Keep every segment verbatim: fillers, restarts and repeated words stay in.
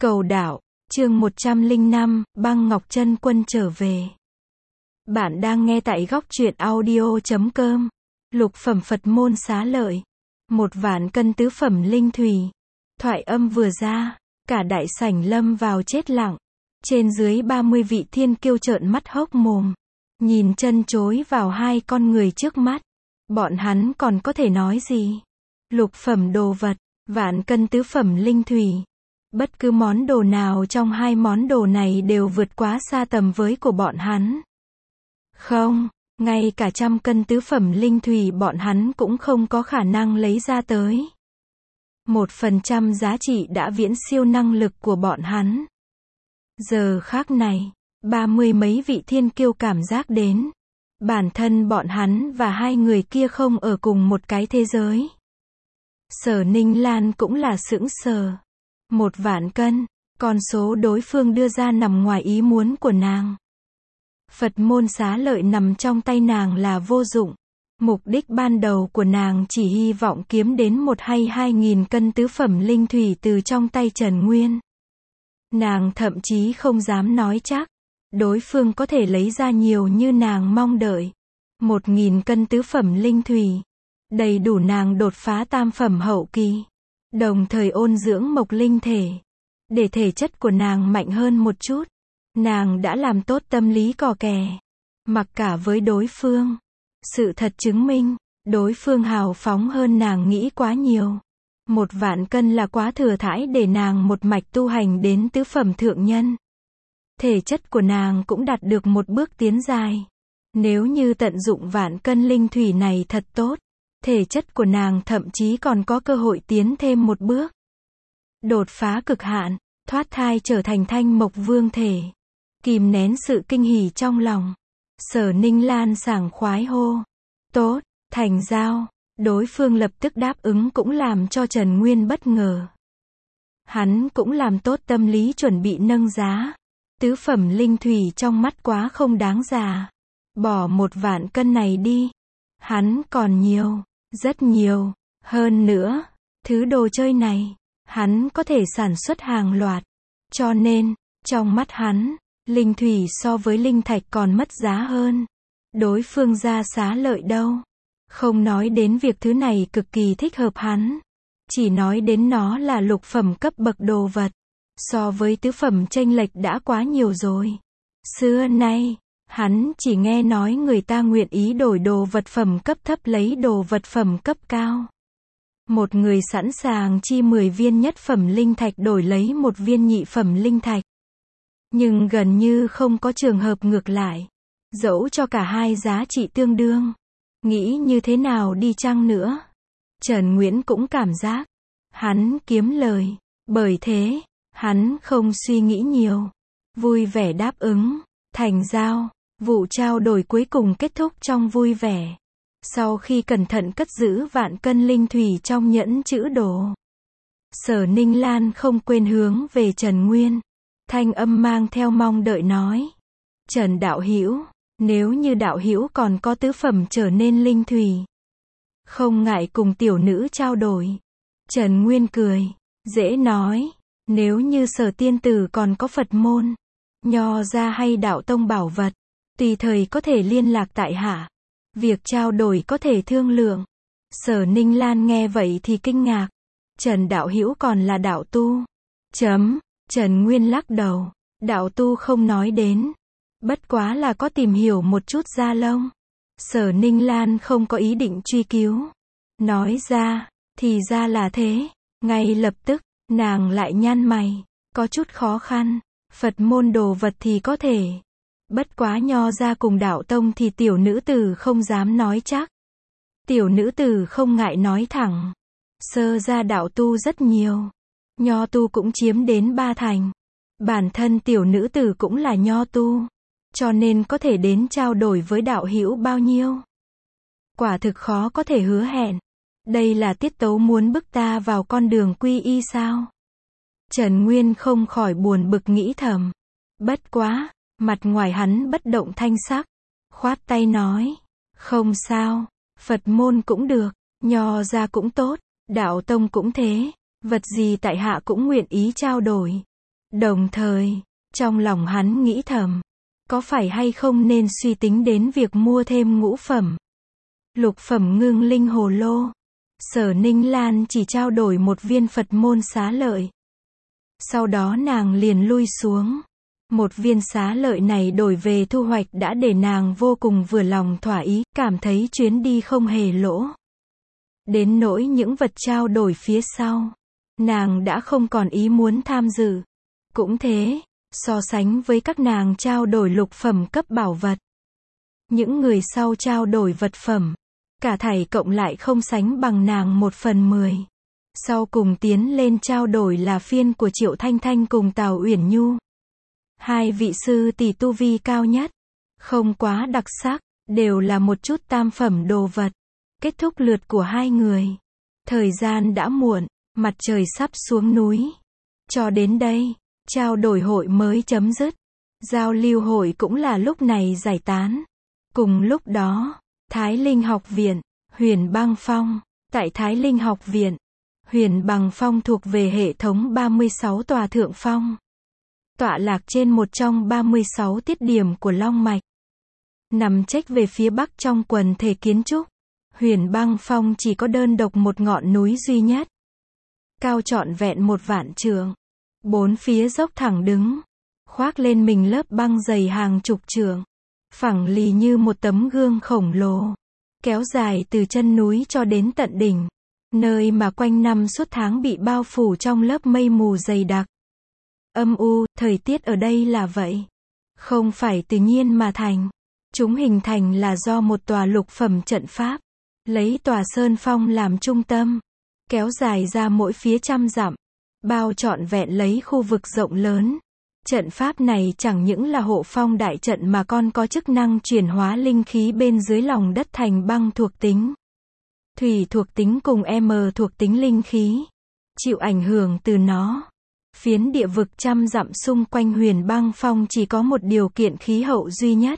Cầu đạo, chương một trăm lẻ năm, Băng Ngọc Chân Quân trở về. Bạn đang nghe tại góc truyện audio chấm com. Lục phẩm Phật môn xá lợi. Một vạn cân tứ phẩm linh thủy. Thoại âm vừa ra, cả đại sảnh lâm vào chết lặng. Trên dưới ba mươi vị thiên kiêu trợn mắt hốc mồm. Nhìn chân chối vào hai con người trước mắt. Bọn hắn còn có thể nói gì? Lục phẩm đồ vật, vạn cân tứ phẩm linh thủy. Bất cứ món đồ nào trong hai món đồ này đều vượt quá xa tầm với của bọn hắn. Không, ngay cả trăm cân tứ phẩm linh thủy bọn hắn cũng không có khả năng lấy ra tới. Một phần trăm giá trị đã viễn siêu năng lực của bọn hắn. Giờ khác này, ba mươi mấy vị thiên kiêu cảm giác đến. Bản thân bọn hắn và hai người kia không ở cùng một cái thế giới. Sở Ninh Lan cũng là sững sờ. Một vạn cân, con số đối phương đưa ra nằm ngoài ý muốn của nàng. Phật môn xá lợi nằm trong tay nàng là vô dụng. Mục đích ban đầu của nàng chỉ hy vọng kiếm đến một hay hai nghìn cân tứ phẩm linh thủy từ trong tay Trần Nguyên. Nàng thậm chí không dám nói chắc, đối phương có thể lấy ra nhiều như nàng mong đợi. Một nghìn cân tứ phẩm linh thủy, đầy đủ nàng đột phá tam phẩm hậu kỳ. Đồng thời ôn dưỡng mộc linh thể, để thể chất của nàng mạnh hơn một chút. Nàng đã làm tốt tâm lý cò kè, mặc cả với đối phương. Sự thật chứng minh, đối phương hào phóng hơn nàng nghĩ quá nhiều. Một vạn cân là quá thừa thãi để nàng một mạch tu hành đến tứ phẩm thượng nhân. Thể chất của nàng cũng đạt được một bước tiến dài. Nếu như tận dụng vạn cân linh thủy này thật tốt, thể chất của nàng thậm chí còn có cơ hội tiến thêm một bước. Đột phá cực hạn, thoát thai trở thành thanh mộc vương thể. Kìm nén sự kinh hỉ trong lòng. Sở Ninh Lan sảng khoái hô. Tốt, thành giao. Đối phương lập tức đáp ứng cũng làm cho Trần Nguyên bất ngờ. Hắn cũng làm tốt tâm lý chuẩn bị nâng giá. Tứ phẩm linh thủy trong mắt quá không đáng giá. Bỏ một vạn cân này đi. Hắn còn nhiều. Rất nhiều. Hơn nữa, thứ đồ chơi này, hắn có thể sản xuất hàng loạt. Cho nên, trong mắt hắn, linh thủy so với linh thạch còn mất giá hơn. Đối phương ra xá lợi đâu. Không nói đến việc thứ này cực kỳ thích hợp hắn. Chỉ nói đến nó là lục phẩm cấp bậc đồ vật. So với tứ phẩm chênh lệch đã quá nhiều rồi. Xưa nay, hắn chỉ nghe nói người ta nguyện ý đổi đồ vật phẩm cấp thấp lấy đồ vật phẩm cấp cao. Một người sẵn sàng chi mười viên nhất phẩm linh thạch đổi lấy một viên nhị phẩm linh thạch. Nhưng gần như không có trường hợp ngược lại. Dẫu cho cả hai giá trị tương đương. Nghĩ như thế nào đi chăng nữa. Trần Nguyễn cũng cảm giác. Hắn kiếm lời. Bởi thế, hắn không suy nghĩ nhiều. Vui vẻ đáp ứng. Thành giao. Vụ trao đổi cuối cùng kết thúc trong vui vẻ. Sau khi cẩn thận cất giữ vạn cân linh thủy trong nhẫn trữ đồ. Sở Ninh Lan không quên hướng về Trần Nguyên. Thanh âm mang theo mong đợi nói. Trần đạo hữu, nếu như đạo hữu còn có tứ phẩm trở nên linh thủy. Không ngại cùng tiểu nữ trao đổi. Trần Nguyên cười. Dễ nói. Nếu như Sở tiên tử còn có Phật môn, nho gia hay đạo tông bảo vật. Tùy thời có thể liên lạc tại hạ. Việc trao đổi có thể thương lượng. Sở Ninh Lan nghe vậy thì kinh ngạc. Trần đạo hữu còn là đạo tu. Chấm. Trần Nguyên lắc đầu. Đạo tu không nói đến. Bất quá là có tìm hiểu một chút da lông. Sở Ninh Lan không có ý định truy cứu. Nói ra, thì ra là thế. Ngay lập tức, nàng lại nhăn mày. Có chút khó khăn. Phật môn đồ vật thì có thể. Bất quá nho ra cùng đạo tông thì tiểu nữ tử không dám nói chắc. Tiểu nữ tử không ngại nói thẳng. Sơ ra đạo tu rất nhiều. Nho tu cũng chiếm đến ba thành. Bản thân tiểu nữ tử cũng là nho tu. Cho nên có thể đến trao đổi với đạo hữu bao nhiêu. Quả thực khó có thể hứa hẹn. Đây là tiết tấu muốn bức ta vào con đường quy y sao? Trần Nguyên không khỏi buồn bực nghĩ thầm. Bất quá. Mặt ngoài hắn bất động thanh sắc. Khoát tay nói. Không sao. Phật môn cũng được. Nho ra cũng tốt. Đạo tông cũng thế. Vật gì tại hạ cũng nguyện ý trao đổi. Đồng thời, trong lòng hắn nghĩ thầm, có phải hay không nên suy tính đến việc mua thêm ngũ phẩm, lục phẩm ngưng linh hồ lô. Sở Ninh Lan chỉ trao đổi một viên Phật môn xá lợi. Sau đó nàng liền lui xuống. Một viên xá lợi này đổi về thu hoạch đã để nàng vô cùng vừa lòng thỏa ý, cảm thấy chuyến đi không hề lỗ. Đến nỗi những vật trao đổi phía sau, nàng đã không còn ý muốn tham dự. Cũng thế, so sánh với các nàng trao đổi lục phẩm cấp bảo vật, những người sau trao đổi vật phẩm, cả thảy cộng lại không sánh bằng nàng một phần mười. Sau cùng tiến lên trao đổi là phiên của Triệu Thanh Thanh cùng Tào Uyển Nhu. Hai vị sư tỷ tu vi cao nhất, không quá đặc sắc, đều là một chút tam phẩm đồ vật. Kết thúc lượt của hai người. Thời gian đã muộn, mặt trời sắp xuống núi. Cho đến đây, trao đổi hội mới chấm dứt. Giao lưu hội cũng là lúc này giải tán. Cùng lúc đó, Thái Linh học viện, Huyền Băng Phong. Tại Thái Linh học viện, Huyền Băng Phong thuộc về hệ thống ba mươi sáu tòa thượng phong. Tọa lạc trên một trong ba mươi sáu tiết điểm của Long Mạch. Nằm chếch về phía bắc trong quần thể kiến trúc. Huyền Băng Phong chỉ có đơn độc một ngọn núi duy nhất. Cao trọn vẹn một vạn trượng. Bốn phía dốc thẳng đứng. Khoác lên mình lớp băng dày hàng chục trượng. Phẳng lì như một tấm gương khổng lồ. Kéo dài từ chân núi cho đến tận đỉnh. Nơi mà quanh năm suốt tháng bị bao phủ trong lớp mây mù dày đặc. Âm u, thời tiết ở đây là vậy. Không phải tự nhiên mà thành. Chúng hình thành là do một tòa lục phẩm trận pháp. Lấy tòa Sơn Phong làm trung tâm. Kéo dài ra mỗi phía trăm dặm. Bao trọn vẹn lấy khu vực rộng lớn. Trận pháp này chẳng những là hộ phong đại trận mà còn có chức năng chuyển hóa linh khí bên dưới lòng đất thành băng thuộc tính, thủy thuộc tính cùng M thuộc tính linh khí. Chịu ảnh hưởng từ nó. Phiến địa vực trăm dặm xung quanh Huyền Băng Phong chỉ có một điều kiện khí hậu duy nhất.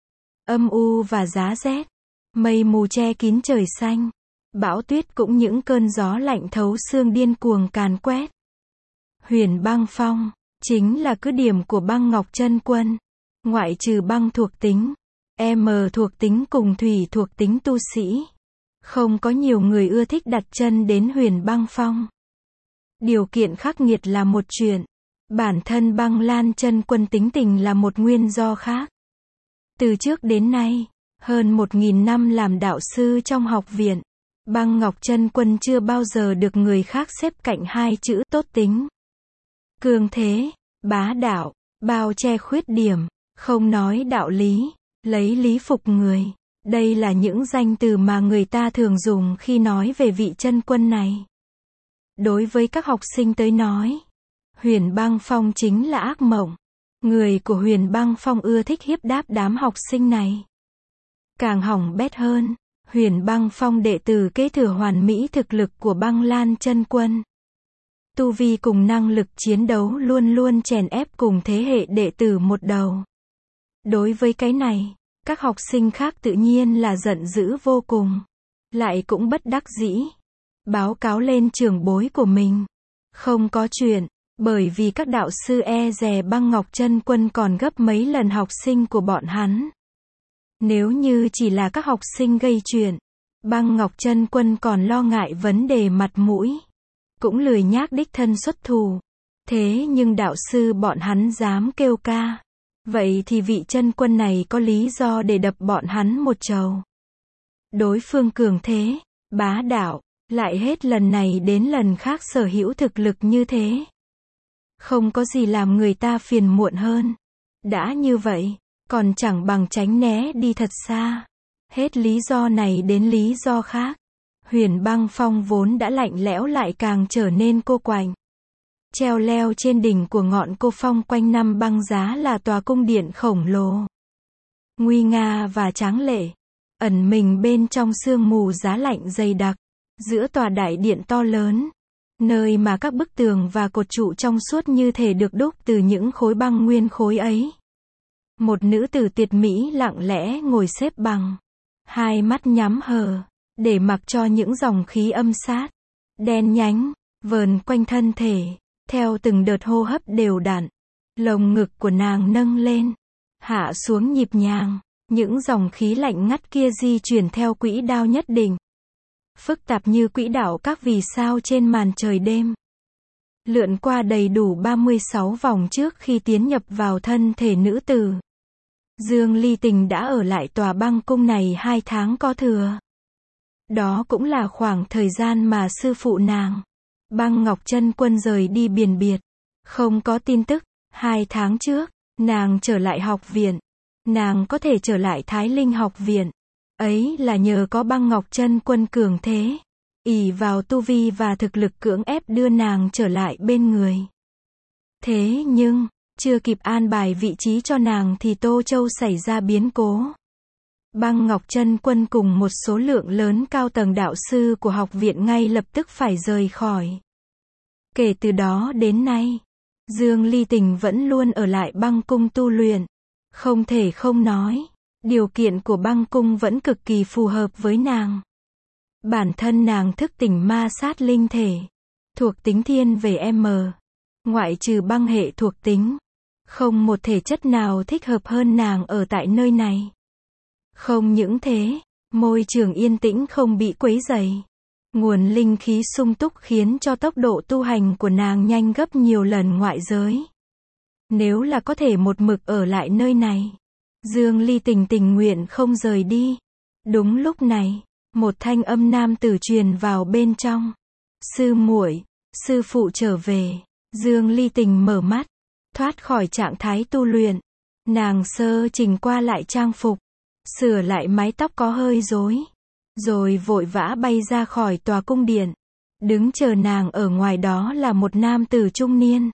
Âm u và giá rét. Mây mù che kín trời xanh. Bão tuyết cũng những cơn gió lạnh thấu xương điên cuồng càn quét. Huyền Băng Phong chính là cứ điểm của Băng Ngọc Chân Quân. Ngoại trừ băng thuộc tính, M thuộc tính cùng thủy thuộc tính tu sĩ, không có nhiều người ưa thích đặt chân đến Huyền Băng Phong. Điều kiện khắc nghiệt là một chuyện. Bản thân Băng Lan Chân Quân tính tình là một nguyên do khác. Từ trước đến nay, hơn một nghìn năm làm đạo sư trong học viện, Băng Ngọc Chân Quân chưa bao giờ được người khác xếp cạnh hai chữ tốt tính. Cường thế, bá đạo, bao che khuyết điểm, không nói đạo lý, lấy lý phục người. Đây là những danh từ mà người ta thường dùng khi nói về vị chân quân này. Đối với các học sinh tới nói, Huyền Băng Phong chính là ác mộng. Người của Huyền Băng Phong ưa thích hiếp đáp đám học sinh này. Càng hỏng bét hơn, Huyền Băng Phong đệ tử kế thừa hoàn mỹ thực lực của Băng Lan Chân Quân. Tu vi cùng năng lực chiến đấu luôn luôn chèn ép cùng thế hệ đệ tử một đầu. Đối với cái này, các học sinh khác tự nhiên là giận dữ vô cùng. Lại cũng bất đắc dĩ. Báo cáo lên trưởng bối của mình. Không có chuyện, bởi vì các đạo sư e dè Băng Ngọc Chân Quân còn gấp mấy lần học sinh của bọn hắn. Nếu như chỉ là các học sinh gây chuyện, Băng Ngọc Chân Quân còn lo ngại vấn đề mặt mũi. Cũng lười nhác đích thân xuất thủ. Thế nhưng đạo sư bọn hắn dám kêu ca. Vậy thì vị chân quân này có lý do để đập bọn hắn một trầu. Đối phương cường thế, bá đạo, lại hết lần này đến lần khác sở hữu thực lực như thế. Không có gì làm người ta phiền muộn hơn. Đã như vậy, còn chẳng bằng tránh né đi thật xa. Hết lý do này đến lý do khác. Huyền Băng Phong vốn đã lạnh lẽo lại càng trở nên cô quạnh. Treo leo trên đỉnh của ngọn cô phong quanh năm băng giá là tòa cung điện khổng lồ. Nguy nga và tráng lệ. Ẩn mình bên trong sương mù giá lạnh dày đặc. Giữa tòa đại điện to lớn. Nơi mà các bức tường và cột trụ trong suốt như thể được đúc từ những khối băng nguyên khối ấy. Một nữ tử tuyệt mỹ lặng lẽ ngồi xếp bằng. Hai mắt nhắm hờ. Để mặc cho những dòng khí âm sát, đen nhánh, vờn quanh thân thể. Theo từng đợt hô hấp đều đặn, lồng ngực của nàng nâng lên, hạ xuống nhịp nhàng, những dòng khí lạnh ngắt kia di chuyển theo quỹ đạo nhất định. Phức tạp như quỹ đạo các vì sao trên màn trời đêm. Lượn qua đầy đủ ba mươi sáu vòng trước khi tiến nhập vào thân thể nữ tử. Dương Ly Tình đã ở lại tòa băng cung này hai tháng có thừa. Đó cũng là khoảng thời gian mà sư phụ nàng, Băng Ngọc Chân Quân rời đi biển biệt. Không có tin tức. Hai tháng trước, nàng trở lại học viện. Nàng có thể trở lại Thái Linh học viện. Ấy là nhờ có Băng Ngọc Chân Quân cường thế, ỷ vào tu vi và thực lực cưỡng ép đưa nàng trở lại bên người. Thế nhưng, chưa kịp an bài vị trí cho nàng thì Tô Châu xảy ra biến cố. Băng Ngọc Chân Quân cùng một số lượng lớn cao tầng đạo sư của học viện ngay lập tức phải rời khỏi. Kể từ đó đến nay, Dương Ly Tình vẫn luôn ở lại băng cung tu luyện. Không thể không nói, điều kiện của băng cung vẫn cực kỳ phù hợp với nàng. Bản thân nàng thức tỉnh ma sát linh thể, thuộc tính thiên về M. Ngoại trừ băng hệ thuộc tính, không một thể chất nào thích hợp hơn nàng ở tại nơi này. Không những thế, môi trường yên tĩnh không bị quấy rầy. Nguồn linh khí sung túc khiến cho tốc độ tu hành của nàng nhanh gấp nhiều lần ngoại giới. Nếu là có thể một mực ở lại nơi này, Dương Ly Tình tình nguyện không rời đi. Đúng lúc này, một thanh âm nam tử truyền vào bên trong. Sư muội, sư phụ trở về. Dương Ly Tình mở mắt, thoát khỏi trạng thái tu luyện. Nàng sơ chỉnh qua lại trang phục, sửa lại mái tóc có hơi rối, rồi vội vã bay ra khỏi tòa cung điện. Đứng chờ nàng ở ngoài đó là một nam tử trung niên.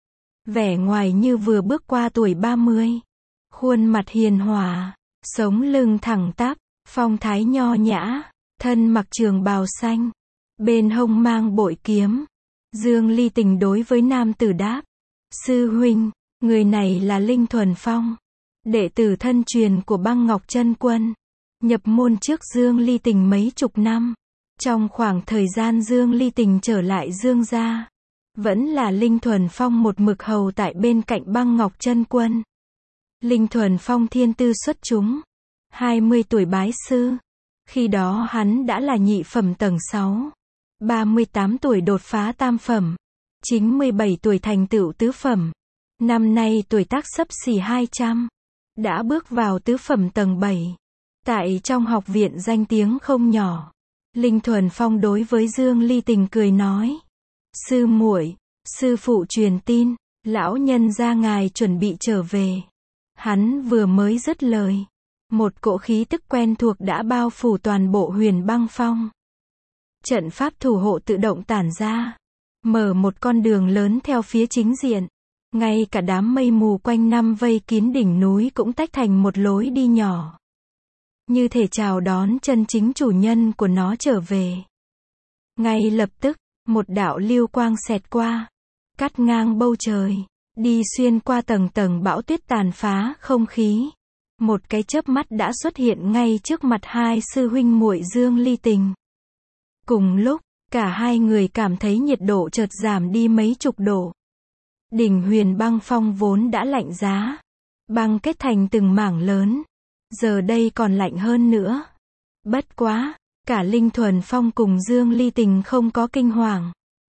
Vẻ ngoài như vừa bước qua tuổi ba mươi. Khuôn mặt hiền hòa, sống lưng thẳng tắp, phong thái nho nhã, thân mặc trường bào xanh, bên hông mang bội kiếm. Dương Ly Tình đối với nam tử đáp: Sư huynh, người này là Linh Thuần Phong, đệ tử thân truyền của Băng Ngọc Chân Quân. Nhập môn trước Dương Ly Tình mấy chục năm. Trong khoảng thời gian Dương Ly Tình trở lại Dương gia, vẫn là Linh Thuần Phong một mực hầu tại bên cạnh Băng Ngọc Chân Quân. Linh Thuần Phong thiên tư xuất chúng, hai mươi tuổi bái sư. Khi đó hắn đã là nhị phẩm tầng sáu, ba mươi tám tuổi đột phá tam phẩm, chín mươi bảy tuổi thành tựu tứ phẩm. Năm nay tuổi tác xấp xỉ hai trăm, đã bước vào tứ phẩm tầng bảy. Tại trong học viện danh tiếng không nhỏ. Linh Thuần Phong đối với Dương Ly Tình cười nói: Sư muội, sư phụ truyền tin, lão nhân gia ngài chuẩn bị trở về. Hắn vừa mới dứt lời, một cỗ khí tức quen thuộc đã bao phủ toàn bộ Huyền Băng Phong. Trận pháp thủ hộ tự động tản ra, mở một con đường lớn theo phía chính diện. Ngay cả đám mây mù quanh năm vây kín đỉnh núi cũng tách thành một lối đi nhỏ, như thể chào đón chân chính chủ nhân của nó trở về. Ngay lập tức, một đạo lưu quang xẹt qua, cắt ngang bầu trời, đi xuyên qua tầng tầng bão tuyết tàn phá không khí. Một cái chớp mắt đã xuất hiện ngay trước mặt hai sư huynh muội Dương Ly Tình. Cùng lúc, cả hai người cảm thấy nhiệt độ chợt giảm đi mấy chục độ. Đỉnh Huyền Băng Phong vốn đã lạnh giá, băng kết thành từng mảng lớn, giờ đây còn lạnh hơn nữa. Bất quá, cả Linh Thuần Phong cùng Dương Ly Tình không có kinh hoàng.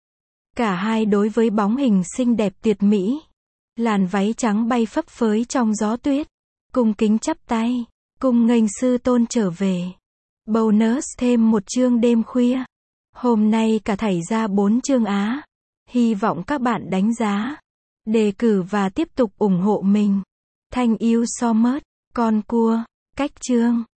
Cả hai đối với bóng hình xinh đẹp tuyệt mỹ, làn váy trắng bay phấp phới trong gió tuyết, cung kính chắp tay, cung nghênh sư tôn trở về. Bonus thêm một chương đêm khuya. Hôm nay cả thảy ra bốn chương Á. Hy vọng các bạn đánh giá, đề cử và tiếp tục ủng hộ mình. Thanh yêu so mớt, con cua, cách chương.